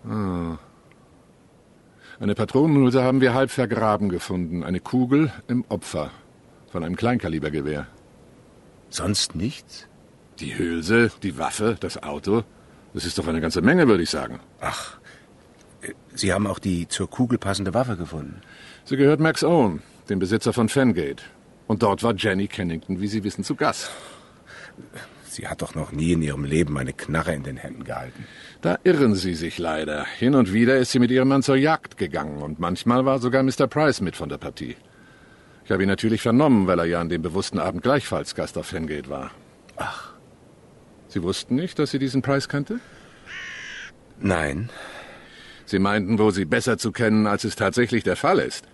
Ah. Eine Patronenhülse haben wir halb vergraben gefunden. Eine Kugel im Opfer. Von einem Kleinkalibergewehr. Sonst nichts? Die Hülse, die Waffe, das Auto. Das ist doch eine ganze Menge, würde ich sagen. Ach, Sie haben auch die zur Kugel passende Waffe gefunden? Sie gehört Max Owen, dem Besitzer von Fengate. Und dort war Jenny Kennington, wie Sie wissen, zu Gast. Sie hat doch noch nie in ihrem Leben eine Knarre in den Händen gehalten. Da irren Sie sich leider. Hin und wieder ist sie mit ihrem Mann zur Jagd gegangen. Und manchmal war sogar Mr. Price mit von der Partie. Ich habe ihn natürlich vernommen, weil er ja an dem bewussten Abend gleichfalls Gast auf Fengate war. Ach. Sie wussten nicht, dass sie diesen Price kannte? Nein. Sie meinten wohl, sie besser zu kennen, als es tatsächlich der Fall ist.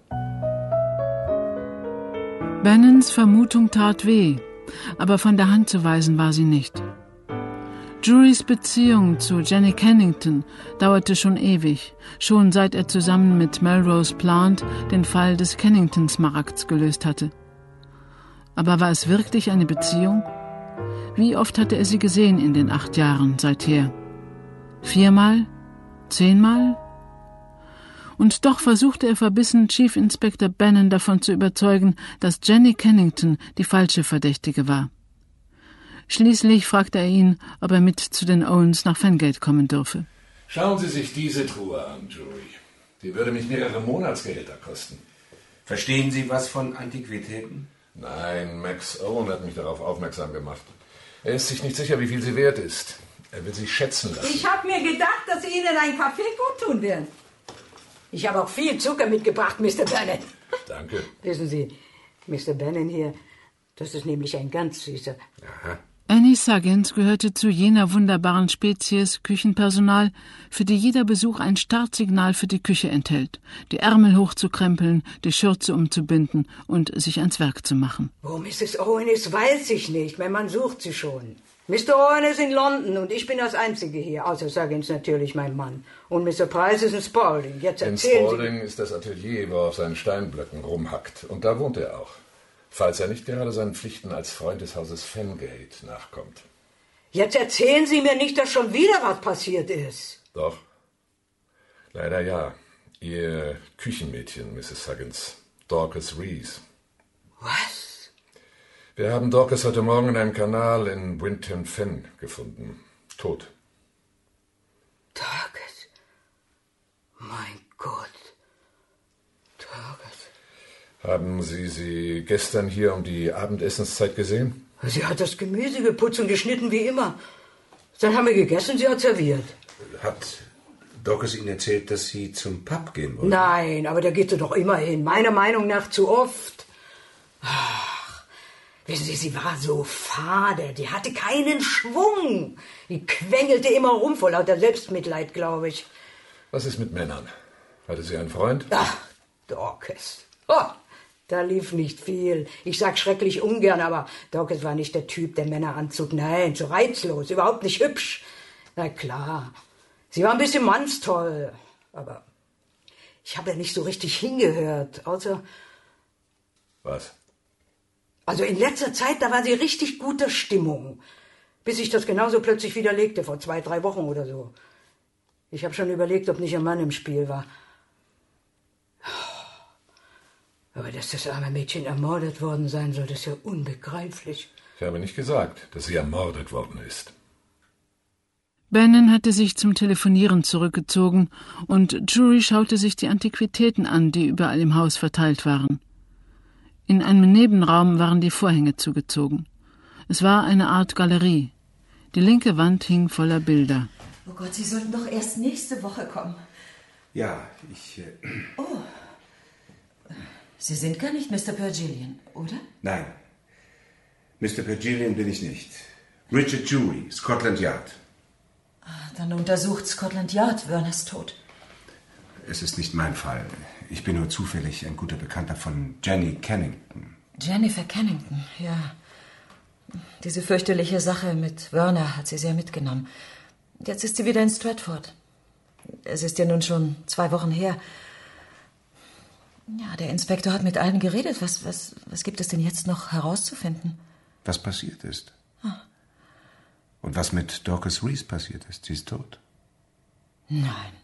Bannons Vermutung tat weh, aber von der Hand zu weisen war sie nicht. Drurys Beziehung zu Jenny Kennington dauerte schon ewig, schon seit er zusammen mit Melrose Plant den Fall des Kennington-Smaragds gelöst hatte. Aber war es wirklich eine Beziehung? Wie oft hatte er sie gesehen in den 8 Jahren seither? 4-mal? 10-mal? Und doch versuchte er verbissen, Chief Inspector Bannon davon zu überzeugen, dass Jenny Kennington die falsche Verdächtige war. Schließlich fragte er ihn, ob er mit zu den Owens nach Fengate kommen dürfe. Schauen Sie sich diese Truhe an, Drury. Die würde mich mehrere Monatsgehälter kosten. Verstehen Sie was von Antiquitäten? Nein, Max Owen hat mich darauf aufmerksam gemacht. Er ist sich nicht sicher, wie viel sie wert ist. Er will sie schätzen lassen. Ich habe mir gedacht, dass Ihnen ein Kaffee gut tun wird. Ich habe auch viel Zucker mitgebracht, Mr. Bannon. Danke. Wissen Sie, Mr. Bannon hier, das ist nämlich ein ganz süßer. Aha. Annie Suggins gehörte zu jener wunderbaren Spezies Küchenpersonal, für die jeder Besuch ein Startsignal für die Küche enthält, die Ärmel hochzukrempeln, die Schürze umzubinden und sich ans Werk zu machen. Wo Mrs. Owen ist, weiß ich nicht. Mein Mann sucht sie schon. Mr. Owen ist in London und ich bin das Einzige hier, außer Suggins natürlich mein Mann. Und Mr. Price ist in Spalding. Jetzt erzählen in Spalding ist das Atelier, wo er auf seinen Steinblöcken rumhackt. Und da wohnt er auch. Falls er nicht gerade seinen Pflichten als Freund des Hauses Fengate nachkommt. Jetzt erzählen Sie mir nicht, dass schon wieder was passiert ist. Doch. Leider ja. Ihr Küchenmädchen, Mrs. Suggins. Dorcas Rees. Was? Wir haben Dorcas heute Morgen in einem Kanal in Winton Fen gefunden. Tot. Dorcas? Mein Gott. Dorcas. Haben Sie sie gestern hier um die Abendessenszeit gesehen? Sie hat das Gemüse geputzt und geschnitten wie immer. Dann haben wir gegessen, sie hat serviert. Hat Dorcas Ihnen erzählt, dass Sie zum Pub gehen wollen? Nein, aber da geht sie doch immer hin. Meiner Meinung nach zu oft. Ach, wissen Sie, sie war so fade. Die hatte keinen Schwung. Die quengelte immer rum vor lauter Selbstmitleid, glaube ich. Was ist mit Männern? Hatte sie einen Freund? Ach, Dorcas. Oh, da lief nicht viel. Ich sag schrecklich ungern, aber Dorcas war nicht der Typ, der Männer anzog. Nein, so reizlos, überhaupt nicht hübsch. Na klar, sie war ein bisschen mannstoll, aber ich habe ja nicht so richtig hingehört, außer... Was? Also in letzter Zeit, da war sie richtig guter Stimmung, bis sich das genauso plötzlich widerlegte, vor 2-3 Wochen oder so. Ich habe schon überlegt, ob nicht ihr Mann im Spiel war. Aber dass das arme Mädchen ermordet worden sein soll, das ist ja unbegreiflich. Ich habe nicht gesagt, dass sie ermordet worden ist. Bannon hatte sich zum Telefonieren zurückgezogen und Drury schaute sich die Antiquitäten an, die überall im Haus verteilt waren. In einem Nebenraum waren die Vorhänge zugezogen. Es war eine Art Galerie. Die linke Wand hing voller Bilder. Oh Gott, Sie sollten doch erst nächste Woche kommen. Ja, ich... Oh, Sie sind gar nicht Mr. Pergillian, oder? Nein. Mr. Pergillian bin ich nicht. Richard Drury, Scotland Yard. Dann untersucht Scotland Yard Werners Tod. Es ist nicht mein Fall. Ich bin nur zufällig ein guter Bekannter von Jenny Kennington. Jennifer Kennington, ja. Diese fürchterliche Sache mit Werner hat sie sehr mitgenommen. Jetzt ist sie wieder in Stratford. Es ist ja nun schon 2 Wochen her. Ja, der Inspektor hat mit allen geredet. Was gibt es denn jetzt noch herauszufinden? Was passiert ist. Und was mit Dorcas Rees passiert ist. Sie ist tot. Nein.